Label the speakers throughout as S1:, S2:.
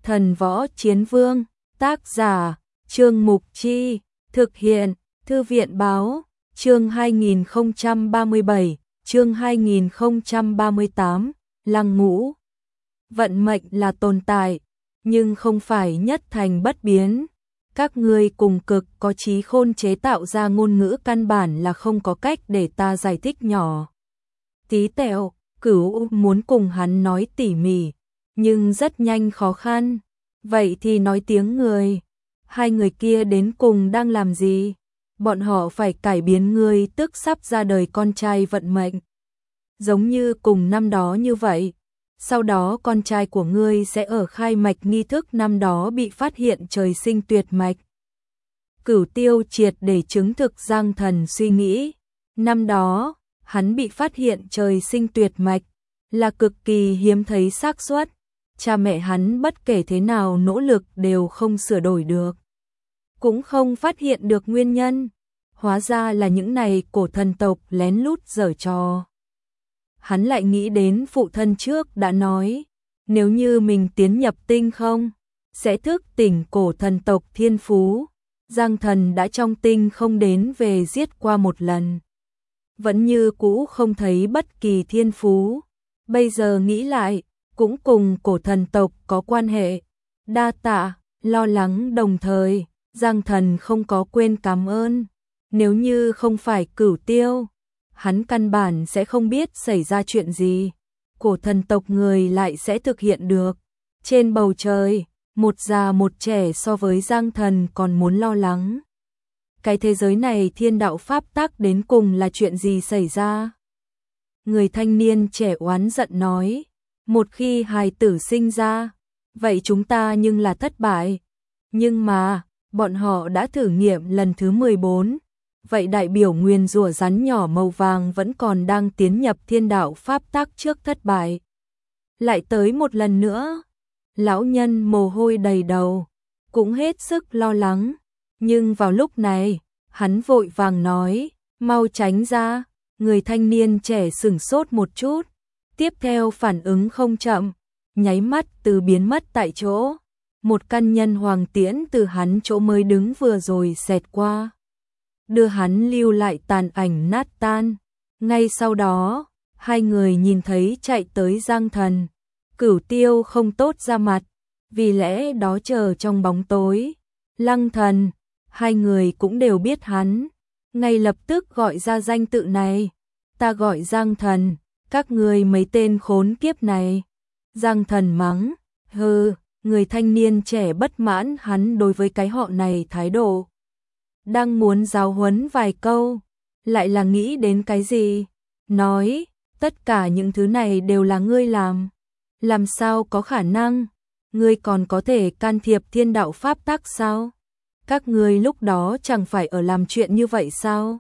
S1: Thần Võ Chiến Vương, tác giả, Trương Mục Chi, thực hiện, Thư viện Báo, chương 2037, chương 2038, Lăng Ngũ. Vận mệnh là tồn tại, nhưng không phải nhất thành bất biến. Các ngươi cùng cực có trí khôn chế tạo ra ngôn ngữ căn bản là không có cách để ta giải thích nhỏ. Tí tẹo, Cửu muốn cùng hắn nói tỉ mỉ, nhưng rất nhanh khó khăn. Vậy thì nói tiếng người. Hai người kia đến cùng đang làm gì? Bọn họ phải cải biến ngươi tức sắp ra đời con trai vận mệnh. Giống như cùng năm đó như vậy. Sau đó con trai của ngươi sẽ ở khai mạch nghi thức năm đó bị phát hiện trời sinh tuyệt mạch. Cửu Tiêu triệt để chứng thực Giang Thần suy nghĩ. Năm đó, hắn bị phát hiện trời sinh tuyệt mạch, là cực kỳ hiếm thấy xác suất. Cha mẹ hắn bất kể thế nào nỗ lực đều không sửa đổi được. Cũng không phát hiện được nguyên nhân. Hóa ra là những này cổ thần tộc lén lút giở trò. Hắn lại nghĩ đến phụ thân trước đã nói, nếu như mình tiến nhập tinh không, sẽ thức tỉnh cổ thần tộc thiên phú. Giang Thần đã trong tinh không đến về giết qua một lần. Vẫn như cũ không thấy bất kỳ thiên phú. Bây giờ nghĩ lại, cũng cùng cổ thần tộc có quan hệ. Đa tạ, lo lắng đồng thời, Giang Thần không có quên cảm ơn. Nếu như không phải Cửu Tiêu, hắn căn bản sẽ không biết xảy ra chuyện gì. Cổ thần tộc người lại sẽ thực hiện được. Trên bầu trời, một già một trẻ so với Giang Thần còn muốn lo lắng. Cái thế giới này thiên đạo pháp tắc đến cùng là chuyện gì xảy ra? Người thanh niên trẻ oán giận nói, một khi hài tử sinh ra, vậy chúng ta nhưng là thất bại. Nhưng mà, bọn họ đã thử nghiệm lần thứ 14, vậy đại biểu nguyền rủa rắn nhỏ màu vàng vẫn còn đang tiến nhập thiên đạo pháp tắc trước thất bại. Lại tới một lần nữa, lão nhân mồ hôi đầy đầu, cũng hết sức lo lắng. Nhưng vào lúc này, hắn vội vàng nói, mau tránh ra. Người thanh niên trẻ sửng sốt một chút, tiếp theo phản ứng không chậm, nháy mắt từ biến mất tại chỗ. Một căn nhân hoàng tiễn từ hắn chỗ mới đứng vừa rồi xẹt qua, đưa hắn lưu lại tàn ảnh nát tan. Ngay sau đó, hai người nhìn thấy chạy tới Giang Thần. Cửu Tiêu không tốt ra mặt, vì lẽ đó chờ trong bóng tối. Lăng Thần, hai người cũng đều biết hắn, ngay lập tức gọi ra danh tự này. Ta gọi Giang Thần, các ngươi mấy tên khốn kiếp này. Giang Thần mắng, hừ, người thanh niên trẻ bất mãn hắn đối với cái họ này thái độ. Đang muốn giáo huấn vài câu, lại là nghĩ đến cái gì? Nói, tất cả những thứ này đều là ngươi làm. Làm sao có khả năng? Ngươi còn có thể can thiệp thiên đạo pháp tắc sao? Các ngươi lúc đó chẳng phải ở làm chuyện như vậy sao?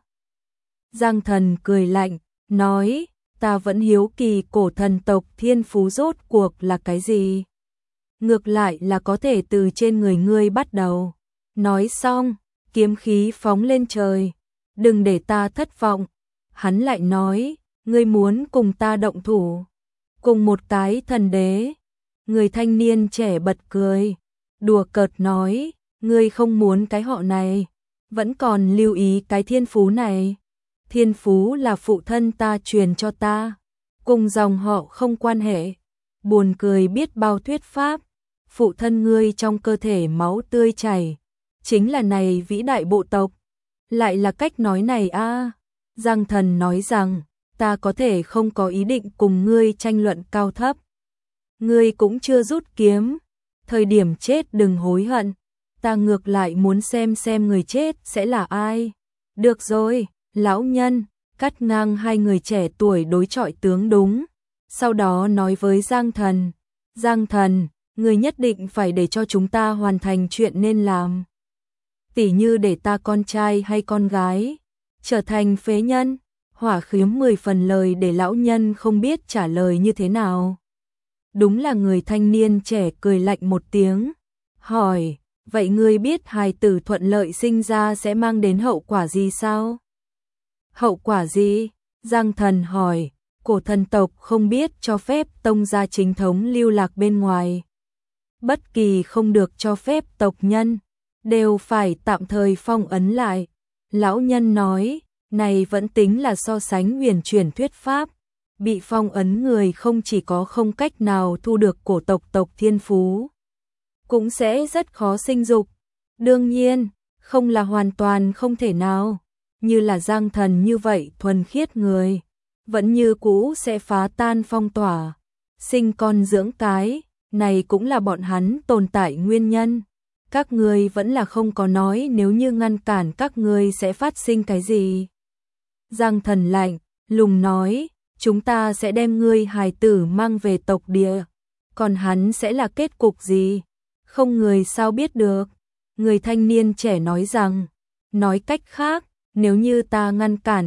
S1: Giang Thần cười lạnh, nói, ta vẫn hiếu kỳ cổ thần tộc thiên phú rốt cuộc là cái gì? Ngược lại là có thể từ trên người ngươi bắt đầu. Nói xong, kiếm khí phóng lên trời. Đừng để ta thất vọng. Hắn lại nói, ngươi muốn cùng ta động thủ. Cùng một cái thần đế. Người thanh niên trẻ bật cười. Đùa cợt nói, ngươi không muốn cái họ này. Vẫn còn lưu ý cái thiên phú này. Thiên phú là phụ thân ta truyền cho ta. Cùng dòng họ không quan hệ. Buồn cười biết bao thuyết pháp. Phụ thân ngươi trong cơ thể máu tươi chảy, chính là này vĩ đại bộ tộc. Lại là cách nói này a. Giang Thần nói rằng, ta có thể không có ý định cùng ngươi tranh luận cao thấp. Ngươi cũng chưa rút kiếm, thời điểm chết đừng hối hận. Ta ngược lại muốn xem người chết sẽ là ai. Được rồi, lão nhân, cắt ngang hai người trẻ tuổi đối chọi tướng đúng. Sau đó nói với Giang Thần, Giang Thần, ngươi nhất định phải để cho chúng ta hoàn thành chuyện nên làm. Tỉ như để ta con trai hay con gái trở thành phế nhân. Hỏa khiếm 10 phần lời để lão nhân không biết trả lời như thế nào. Đúng là người thanh niên trẻ cười lạnh một tiếng, hỏi, vậy ngươi biết hài tử thuận lợi sinh ra sẽ mang đến hậu quả gì sao? Hậu quả gì? Giang Thần hỏi, cổ thần tộc không biết cho phép tông gia chính thống lưu lạc bên ngoài. bất kỳ không được cho phép tộc nhân, đều phải tạm thời phong ấn lại. Lão nhân nói, này vẫn tính là so sánh huyền chuyển thuyết pháp. Bị phong ấn người không chỉ có không cách nào thu được cổ tộc thiên phú, cũng sẽ rất khó sinh dục. Đương nhiên, không là hoàn toàn không thể nào, như là Giang Thần như vậy thuần khiết người, vẫn như cũ sẽ phá tan phong tỏa, sinh con dưỡng cái, này cũng là bọn hắn tồn tại nguyên nhân. Các ngươi vẫn là không có nói nếu như ngăn cản các ngươi sẽ phát sinh cái gì. Giang Thần lạnh lùng nói, chúng ta sẽ đem ngươi hài tử mang về tộc địa, còn hắn sẽ là kết cục gì? Không người sao biết được. Người thanh niên trẻ nói rằng, nói cách khác, nếu như ta ngăn cản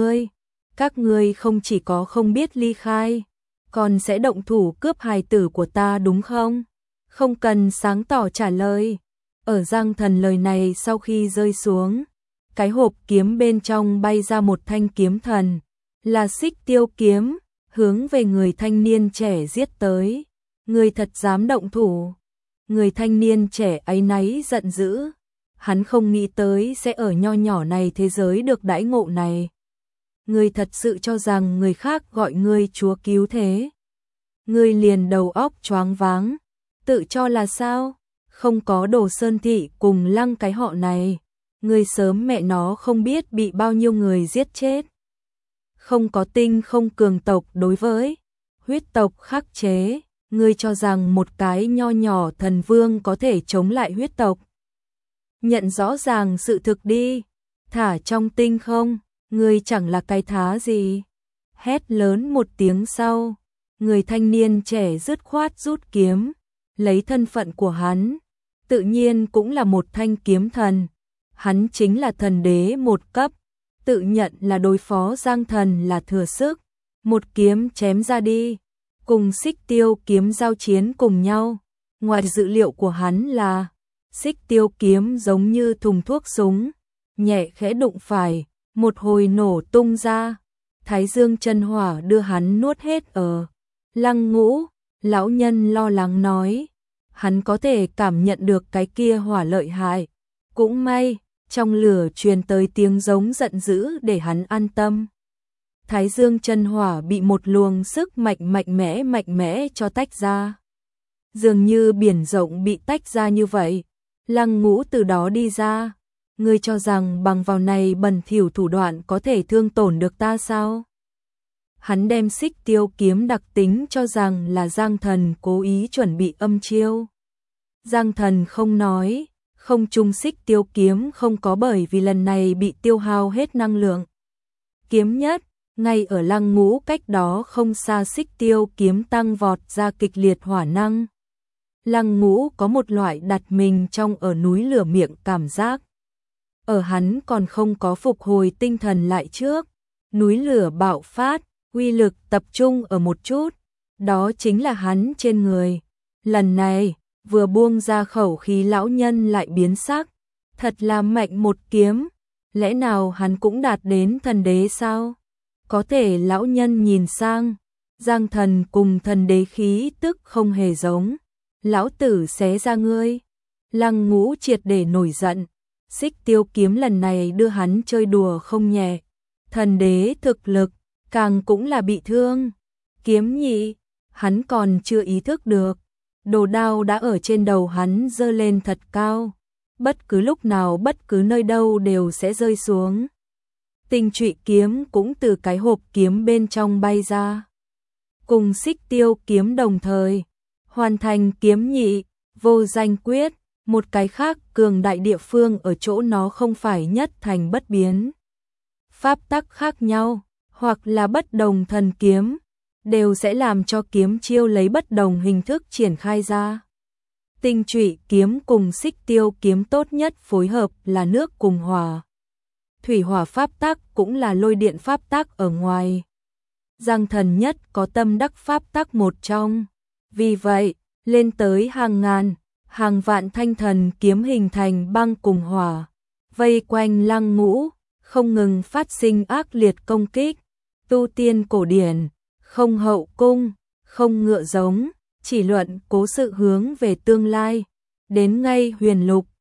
S1: các ngươi không chỉ có không biết ly khai, còn sẽ động thủ cướp hài tử của ta đúng không? Không cần sáng tỏ trả lời. Ở Giang Thần lời này sau khi rơi xuống, cái hộp kiếm bên trong bay ra một thanh kiếm thần, là Xích Tiêu kiếm, hướng về người thanh niên trẻ giết tới. Người thật dám động thủ. Người thanh niên trẻ áy náy giận dữ, hắn không nghĩ tới sẽ ở nho nhỏ này thế giới được đãi ngộ này. Người thật sự cho rằng người khác gọi ngươi chúa cứu thế. Ngươi liền đầu óc choáng váng, tự cho là sao? Không có Đồ Sơn Thị cùng Lăng cái họ này, ngươi sớm mẹ nó không biết bị bao nhiêu người giết chết. Không có tinh không cường tộc đối với huyết tộc khắc chế, ngươi cho rằng một cái nho nhỏ thần vương có thể chống lại huyết tộc. Nhận rõ ràng sự thực đi, thả trong tinh không, ngươi chẳng là cái thá gì. Hét lớn một tiếng sau, người thanh niên trẻ dứt khoát rút kiếm, lấy thân phận của hắn, tự nhiên cũng là một thanh kiếm thần. Hắn chính là thần đế một cấp, tự nhận là đối phó Giang Thần là thừa sức, một kiếm chém ra đi, cùng Xích Tiêu kiếm giao chiến cùng nhau. Ngoài dự liệu của hắn là, Xích Tiêu kiếm giống như thùng thuốc súng, nhẹ khẽ đụng phải, một hồi nổ tung ra. Thái Dương chân hỏa đưa hắn nuốt hết ở. Lăng Ngũ, lão nhân lo lắng nói, hắn có thể cảm nhận được cái kia hỏa lợi hại. Cũng may, trong lửa truyền tới tiếng giống giận dữ để hắn an tâm. Thái Dương chân hỏa bị một luồng sức mạnh mẽ cho tách ra. Dường như biển rộng bị tách ra như vậy. Lăng Ngũ từ đó đi ra. Ngươi cho rằng bằng vào này bẩn thỉu thủ đoạn có thể thương tổn được ta sao? Hắn đem Xích Tiêu kiếm đặc tính cho rằng là Giang Thần cố ý chuẩn bị âm chiêu. Giang Thần không nói, không trung Xích Tiêu kiếm không có bởi vì lần này bị tiêu hao hết năng lượng. Kiếm nhất, ngay ở Lăng Ngũ cách đó không xa Xích Tiêu kiếm tăng vọt ra kịch liệt hỏa năng. Lăng Ngũ có một loại đặt mình trong ở núi lửa miệng cảm giác. Ở hắn còn không có phục hồi tinh thần lại trước, núi lửa bạo phát, uy lực tập trung ở một chút, đó chính là hắn trên người. Lần này, vừa buông ra khẩu khí lão nhân lại biến sắc, thật là mạnh một kiếm, lẽ nào hắn cũng đạt đến thần đế sao? Có thể lão nhân nhìn sang, Giang Thần cùng thần đế khí tức không hề giống, lão tử xé ra ngươi. Lăng Ngũ triệt để nổi giận, Xích Tiêu kiếm lần này đưa hắn chơi đùa không nhẹ, thần đế thực lực, càng cũng là bị thương. Kiếm nhị, hắn còn chưa ý thức được, đồ đao đã ở trên đầu hắn giơ lên thật cao, bất cứ lúc nào bất cứ nơi đâu đều sẽ rơi xuống. Tinh trụy kiếm cũng từ cái hộp kiếm bên trong bay ra, cùng Xích Tiêu kiếm đồng thời, hoàn thành kiếm nhị, vô danh quyết. Một cái khác cường đại địa phương ở chỗ nó không phải nhất thành bất biến. Pháp tắc khác nhau, hoặc là bất đồng thần kiếm, đều sẽ làm cho kiếm chiêu lấy bất đồng hình thức triển khai ra. Tinh trụy kiếm cùng Xích Tiêu kiếm tốt nhất phối hợp là nước cùng hỏa. Thủy hỏa pháp tắc cũng là lôi điện pháp tắc ở ngoài. Giang Thần nhất có tâm đắc pháp tắc một trong. Vì vậy, lên tới hàng ngàn, hàng vạn thanh thần kiếm hình thành băng cùng hỏa, vây quanh Lăng Ngũ, không ngừng phát sinh ác liệt công kích. Tu tiên cổ điển, không hậu cung, không ngựa giống, chỉ luận cố sự hướng về tương lai. Đến ngay huyền lục,